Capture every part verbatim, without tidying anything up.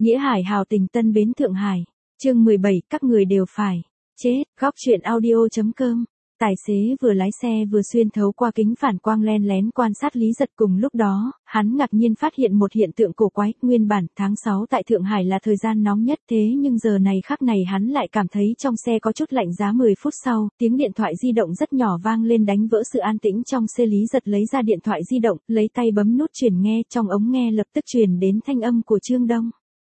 Nghĩa Hải hào tình Tân Bến Thượng Hải. Chương mười bảy, các người đều phải chết. Góc truyện audio.com. Tài xế vừa lái xe vừa xuyên thấu qua kính phản quang len lén quan sát Lý Giật. Cùng lúc đó, hắn ngạc nhiên phát hiện một hiện tượng cổ quái. Nguyên bản tháng sáu tại Thượng Hải là thời gian nóng nhất, thế nhưng giờ này khắc này hắn lại cảm thấy trong xe có chút lạnh giá. Mười phút sau, tiếng điện thoại di động rất nhỏ vang lên đánh vỡ sự an tĩnh trong xe. Lý Giật lấy ra điện thoại di động, lấy tay bấm nút truyền nghe. Trong ống nghe lập tức truyền đến thanh âm của Trương Đông.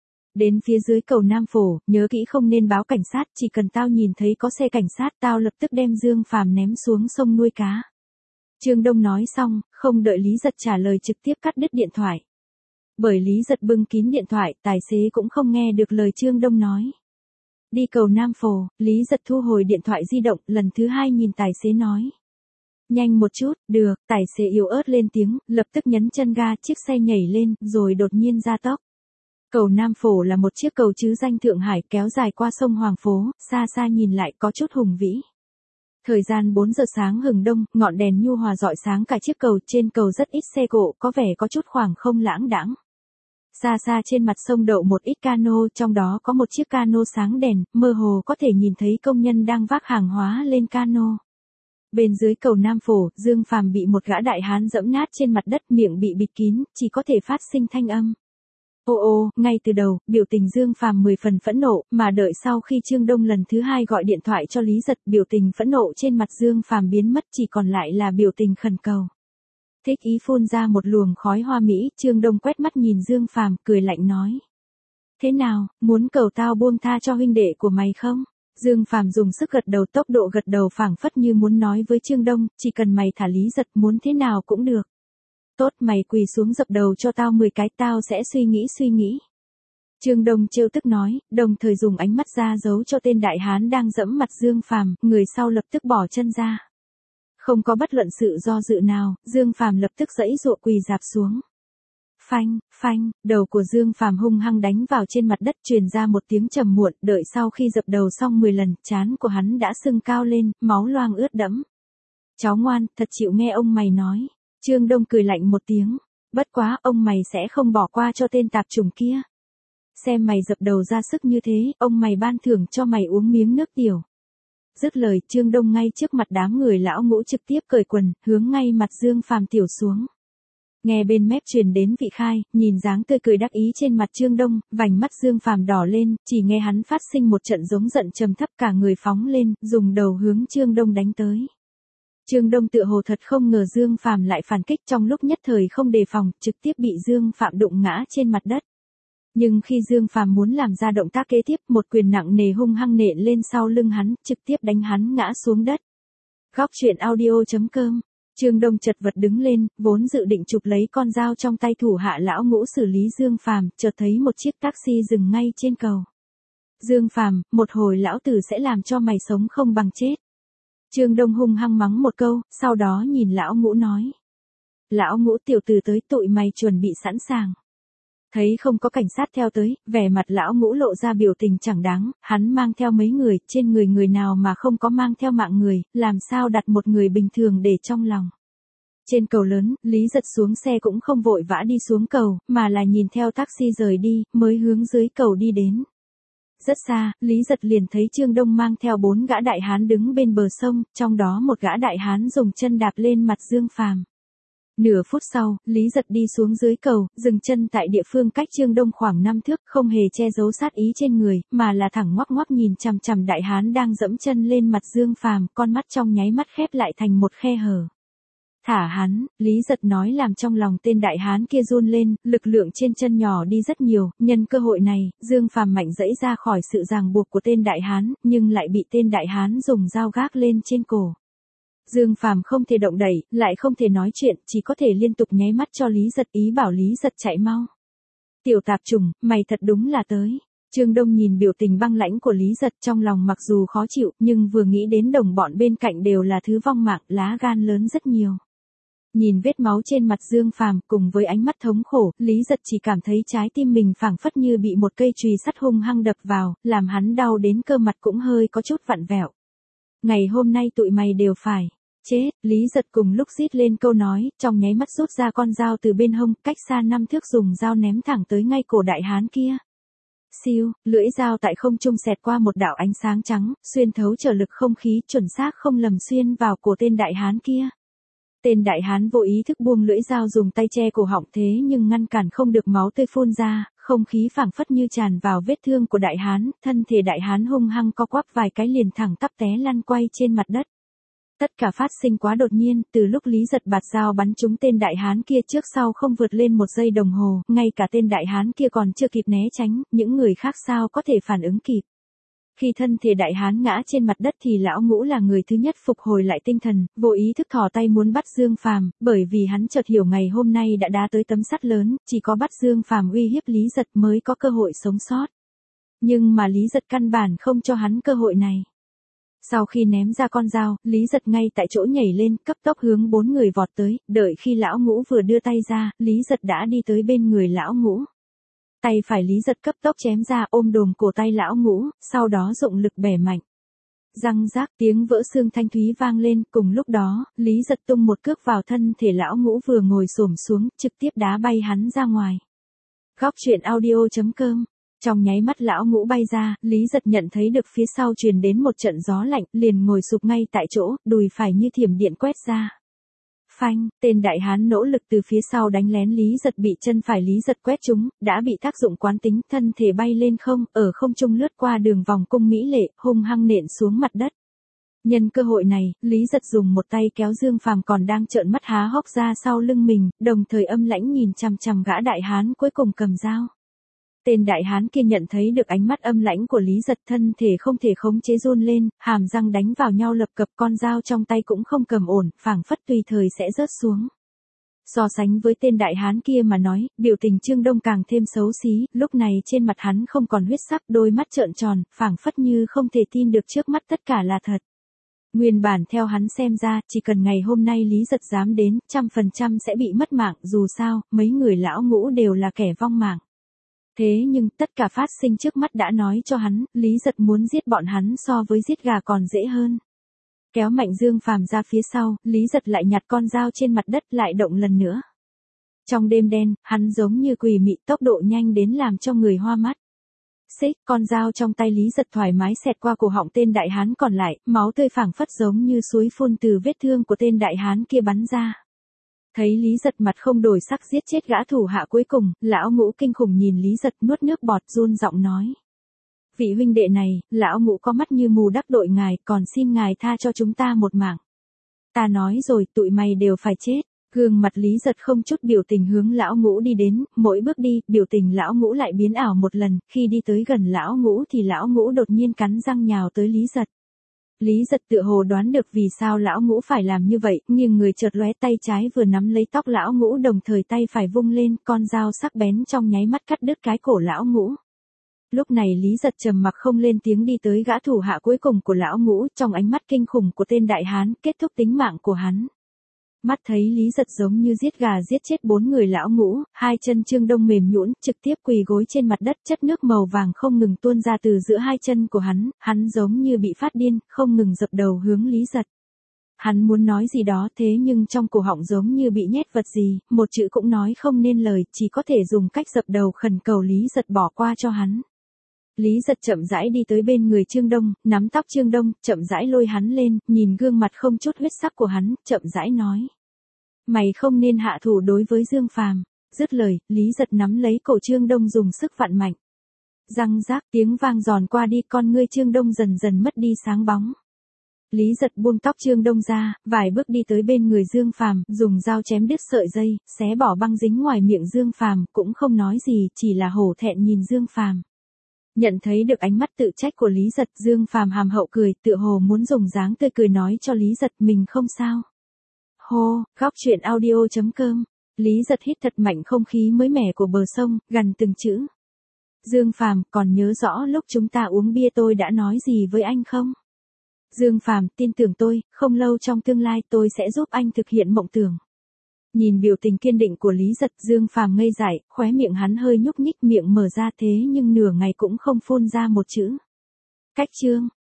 Đến phía dưới cầu Nam Phổ, nhớ kỹ không nên báo cảnh sát, chỉ cần tao nhìn thấy có xe cảnh sát tao lập tức đem Dương Phàm ném xuống sông nuôi cá. Trương Đông nói xong, không đợi Lý Giật trả lời trực tiếp cắt đứt điện thoại. Bởi Lý Giật bưng kín điện thoại, tài xế cũng không nghe được lời Trương Đông nói. Đi cầu Nam Phổ, Lý Giật thu hồi điện thoại di động, lần thứ hai nhìn tài xế nói. Nhanh một chút, được, tài xế yếu ớt lên tiếng, lập tức nhấn chân ga, chiếc xe nhảy lên, rồi đột nhiên gia tốc. Cầu Nam Phổ là một chiếc cầu chứ danh Thượng Hải kéo dài qua sông Hoàng Phố, xa xa nhìn lại có chút hùng vĩ. Thời gian bốn giờ sáng hừng đông, ngọn đèn nhu hòa rọi sáng cả chiếc cầu, trên cầu rất ít xe cộ, có vẻ có chút khoảng không lãng đãng. Xa xa trên mặt sông đậu một ít cano, trong đó có một chiếc cano sáng đèn, mơ hồ có thể nhìn thấy công nhân đang vác hàng hóa lên cano. Bên dưới cầu Nam Phổ, Dương Phàm bị một gã đại hán dẫm nát trên mặt đất, miệng bị bịt kín, chỉ có thể phát sinh thanh âm. Ô ô, ngay từ đầu, biểu tình Dương Phàm mười phần phẫn nộ, mà đợi sau khi Trương Đông lần thứ hai gọi điện thoại cho Lý Giật, biểu tình phẫn nộ trên mặt Dương Phàm biến mất, chỉ còn lại là biểu tình khẩn cầu. Thích ý phun ra một luồng khói hoa mỹ, Trương Đông quét mắt nhìn Dương Phàm, cười lạnh nói. Thế nào, muốn cầu tao buông tha cho huynh đệ của mày không? Dương Phàm dùng sức gật đầu, tốc độ gật đầu phảng phất như muốn nói với Trương Đông, chỉ cần mày thả Lý Giật muốn thế nào cũng được. Tốt, mày quỳ xuống dập đầu cho tao mười cái, tao sẽ suy nghĩ suy nghĩ. Trương Đông trêu tức nói, đồng thời dùng ánh mắt ra giấu cho tên đại hán đang dẫm mặt Dương Phàm, người sau lập tức bỏ chân ra. Không có bất luận sự do dự nào, Dương Phàm lập tức giãy giụa quỳ rạp xuống. Phanh, phanh, đầu của Dương Phàm hung hăng đánh vào trên mặt đất, truyền ra một tiếng trầm muộn, đợi sau khi dập đầu xong mười lần, trán của hắn đã sưng cao lên, máu loang ướt đẫm. Cháu ngoan, thật chịu nghe ông mày nói. Trương Đông cười lạnh một tiếng, bất quá ông mày sẽ không bỏ qua cho tên tạp chủng kia. Xem mày dập đầu ra sức như thế, ông mày ban thưởng cho mày uống miếng nước tiểu. Dứt lời, Trương Đông ngay trước mặt đám người lão ngũ trực tiếp cởi quần, hướng ngay mặt Dương Phàm tiểu xuống. Nghe bên mép truyền đến vị khai, nhìn dáng tươi cười đắc ý trên mặt Trương Đông, vành mắt Dương Phàm đỏ lên, chỉ nghe hắn phát sinh một trận giống giận trầm thấp, cả người phóng lên, dùng đầu hướng Trương Đông đánh tới. Trương Đông tựa hồ thật không ngờ Dương Phàm lại phản kích, trong lúc nhất thời không đề phòng, trực tiếp bị Dương Phàm đụng ngã trên mặt đất. Nhưng khi Dương Phàm muốn làm ra động tác kế tiếp, một quyền nặng nề hung hăng nện lên sau lưng hắn, trực tiếp đánh hắn ngã xuống đất. Góc truyện audio.com. Trương Đông chật vật đứng lên, vốn dự định chụp lấy con dao trong tay thủ hạ lão ngũ xử lý Dương Phàm, chợt thấy một chiếc taxi dừng ngay trên cầu. Dương Phàm, một hồi lão tử sẽ làm cho mày sống không bằng chết. Trương Đông hung hăng mắng một câu, sau đó nhìn lão ngũ nói. Lão ngũ tiểu tử tới, tụi mày chuẩn bị sẵn sàng. Thấy không có cảnh sát theo tới, vẻ mặt lão ngũ lộ ra biểu tình chẳng đáng, hắn mang theo mấy người, trên người người nào mà không có mang theo mạng người, làm sao đặt một người bình thường để trong lòng. Trên cầu lớn, Lý Giật xuống xe cũng không vội vã đi xuống cầu, mà là nhìn theo taxi rời đi, mới hướng dưới cầu đi đến. Rất xa, Lý Giật liền thấy Trương Đông mang theo bốn gã đại hán đứng bên bờ sông, trong đó một gã đại hán dùng chân đạp lên mặt Dương Phàm. Nửa phút sau, Lý Giật đi xuống dưới cầu, dừng chân tại địa phương cách Trương Đông khoảng năm thước, không hề che giấu sát ý trên người, mà là thẳng ngoắc ngoắc nhìn chằm chằm đại hán đang dẫm chân lên mặt Dương Phàm, con mắt trong nháy mắt khép lại thành một khe hở. Thả hắn, Lý Giật nói làm trong lòng tên đại hán kia run lên, lực lượng trên chân nhỏ đi rất nhiều, nhân cơ hội này, Dương Phàm mạnh dẫy ra khỏi sự ràng buộc của tên đại hán, nhưng lại bị tên đại hán dùng dao gác lên trên cổ. Dương Phàm không thể động đậy, lại không thể nói chuyện, chỉ có thể liên tục nháy mắt cho Lý Giật, ý bảo Lý Giật chạy mau. Tiểu tạp chủng, mày thật đúng là tới. Trương Đông nhìn biểu tình băng lãnh của Lý Giật, trong lòng mặc dù khó chịu, nhưng vừa nghĩ đến đồng bọn bên cạnh đều là thứ vong mạng, lá gan lớn rất nhiều. Nhìn vết máu trên mặt Dương Phàm cùng với ánh mắt thống khổ, Lý Giật chỉ cảm thấy trái tim mình phảng phất như bị một cây chùy sắt hung hăng đập vào, làm hắn đau đến cơ mặt cũng hơi có chút vặn vẹo. Ngày hôm nay tụi mày đều phải chết, Lý Giật cùng lúc rít lên câu nói, trong nháy mắt rút ra con dao từ bên hông, cách xa năm thước dùng dao ném thẳng tới ngay cổ đại hán kia. Siêu, lưỡi dao tại không trung xẹt qua một đạo ánh sáng trắng, xuyên thấu trở lực không khí, chuẩn xác không lầm xuyên vào cổ tên đại hán kia. Tên đại hán vô ý thức buông lưỡi dao, dùng tay che cổ họng, thế nhưng ngăn cản không được máu tươi phun ra, không khí phảng phất như tràn vào vết thương của đại hán, thân thể đại hán hung hăng co quắp vài cái liền thẳng tắp té lăn quay trên mặt đất. Tất cả phát sinh quá đột nhiên, từ lúc Lý Giật bạt dao bắn trúng tên đại hán kia trước sau không vượt lên một giây đồng hồ, ngay cả tên đại hán kia còn chưa kịp né tránh, những người khác sao có thể phản ứng kịp. Khi thân thể đại hán ngã trên mặt đất thì lão Ngũ là người thứ nhất phục hồi lại tinh thần, vô ý thức thò tay muốn bắt Dương Phàm, bởi vì hắn chợt hiểu ngày hôm nay đã đá tới tấm sắt lớn, chỉ có bắt Dương Phàm uy hiếp Lý Giật mới có cơ hội sống sót. Nhưng mà Lý Giật căn bản không cho hắn cơ hội này. Sau khi ném ra con dao, Lý Giật ngay tại chỗ nhảy lên, cấp tốc hướng bốn người vọt tới, đợi khi lão Ngũ vừa đưa tay ra, Lý Giật đã đi tới bên người lão Ngũ. Tay phải Lý Giật cấp tốc chém ra, ôm đồm cổ tay lão Ngũ, sau đó dụng lực bẻ mạnh. Răng rác, tiếng vỡ xương thanh thúy vang lên, cùng lúc đó, Lý Giật tung một cước vào thân thể lão Ngũ vừa ngồi xổm xuống, trực tiếp đá bay hắn ra ngoài. Góc truyện audio chấm com. Trong nháy mắt lão Ngũ bay ra, Lý Giật nhận thấy được phía sau truyền đến một trận gió lạnh, liền ngồi sụp ngay tại chỗ, đùi phải như thiểm điện quét ra. Phanh, tên đại hán nỗ lực từ phía sau đánh lén Lý Giật, bị chân phải Lý Giật quét trúng, đã bị tác dụng quán tính, thân thể bay lên không, ở không trung lướt qua đường vòng cung mỹ lệ, hung hăng nện xuống mặt đất. Nhân cơ hội này, Lý Giật dùng một tay kéo Dương Phàm còn đang trợn mắt há hốc ra sau lưng mình, đồng thời âm lãnh nhìn chằm chằm gã đại hán cuối cùng cầm dao. Tên đại hán kia nhận thấy được ánh mắt âm lãnh của Lý Giật, thân thể không thể khống chế run lên, hàm răng đánh vào nhau lập cập, con dao trong tay cũng không cầm ổn, phảng phất tùy thời sẽ rớt xuống. So sánh với tên đại hán kia mà nói, biểu tình Trương Đông càng thêm xấu xí, lúc này trên mặt hắn không còn huyết sắc, đôi mắt trợn tròn, phảng phất như không thể tin được trước mắt tất cả là thật. Nguyên bản theo hắn xem ra, chỉ cần ngày hôm nay Lý Giật dám đến, trăm phần trăm sẽ bị mất mạng, dù sao, mấy người lão Ngũ đều là kẻ vong mạng. Thế nhưng, tất cả phát sinh trước mắt đã nói cho hắn, Lý Giật muốn giết bọn hắn so với giết gà còn dễ hơn. Kéo mạnh Dương Phàm ra phía sau, Lý Giật lại nhặt con dao trên mặt đất, lại động lần nữa. Trong đêm đen, hắn giống như quỷ mị, tốc độ nhanh đến làm cho người hoa mắt. Xích, con dao trong tay Lý Giật thoải mái xẹt qua cổ họng tên đại hán còn lại, máu tươi phảng phất giống như suối phun từ vết thương của tên đại hán kia bắn ra. Thấy Lý Giật mặt không đổi sắc giết chết gã thủ hạ cuối cùng, lão Ngũ kinh khủng nhìn Lý Giật nuốt nước bọt, run giọng nói. Vị huynh đệ này, lão Ngũ có mắt như mù đắc tội ngài, còn xin ngài tha cho chúng ta một mạng. Ta nói rồi, tụi mày đều phải chết. Gương mặt Lý Giật không chút biểu tình hướng lão Ngũ đi đến, mỗi bước đi, biểu tình lão Ngũ lại biến ảo một lần, khi đi tới gần lão Ngũ thì lão Ngũ đột nhiên cắn răng nhào tới Lý Giật. Lý Giật tựa hồ đoán được vì sao lão Ngũ phải làm như vậy, nhưng người chợt lóe, tay trái vừa nắm lấy tóc lão Ngũ, đồng thời tay phải vung lên, con dao sắc bén trong nháy mắt cắt đứt cái cổ lão Ngũ. Lúc này Lý Giật trầm mặc không lên tiếng đi tới gã thủ hạ cuối cùng của lão Ngũ, trong ánh mắt kinh khủng của tên đại hán, kết thúc tính mạng của hắn. Mắt thấy Lý Giật giống như giết gà giết chết bốn người lão Ngũ, hai chân Trương Đông mềm nhũn, trực tiếp quỳ gối trên mặt đất, chất nước màu vàng không ngừng tuôn ra từ giữa hai chân của hắn, hắn giống như bị phát điên, không ngừng dập đầu hướng Lý Giật. Hắn muốn nói gì đó, thế nhưng trong cổ họng giống như bị nhét vật gì, một chữ cũng nói không nên lời, chỉ có thể dùng cách dập đầu khẩn cầu Lý Giật bỏ qua cho hắn. Lý Giật chậm rãi đi tới bên người Trương Đông, nắm tóc Trương Đông, chậm rãi lôi hắn lên, nhìn gương mặt không chút huyết sắc của hắn, chậm rãi nói. Mày không nên hạ thủ đối với Dương Phàm. Dứt lời, Lý Giật nắm lấy cổ Trương Đông dùng sức vặn mạnh. Răng rác, tiếng vang giòn qua đi, con ngươi Trương Đông dần dần mất đi sáng bóng. Lý Giật buông tóc Trương Đông ra, vài bước đi tới bên người Dương Phàm, dùng dao chém đứt sợi dây, xé bỏ băng dính ngoài miệng Dương Phàm, cũng không nói gì, chỉ là hổ thẹn nhìn Dương Phàm. Nhận thấy được ánh mắt tự trách của Lý Giật, Dương Phàm hàm hậu cười, tựa hồ muốn dùng dáng tươi cười nói cho Lý Giật mình không sao. Hô, góc truyện audio chấm com. Lý Giật hít thật mạnh không khí mới mẻ của bờ sông, gần từng chữ. Dương Phàm, còn nhớ rõ lúc chúng ta uống bia tôi đã nói gì với anh không? Dương Phàm, tin tưởng tôi, không lâu trong tương lai tôi sẽ giúp anh thực hiện mộng tưởng. Nhìn biểu tình kiên định của Lý Giật, Dương Phàm ngây dại, khóe miệng hắn hơi nhúc nhích, miệng mở ra thế nhưng nửa ngày cũng không phun ra một chữ. Cách chương.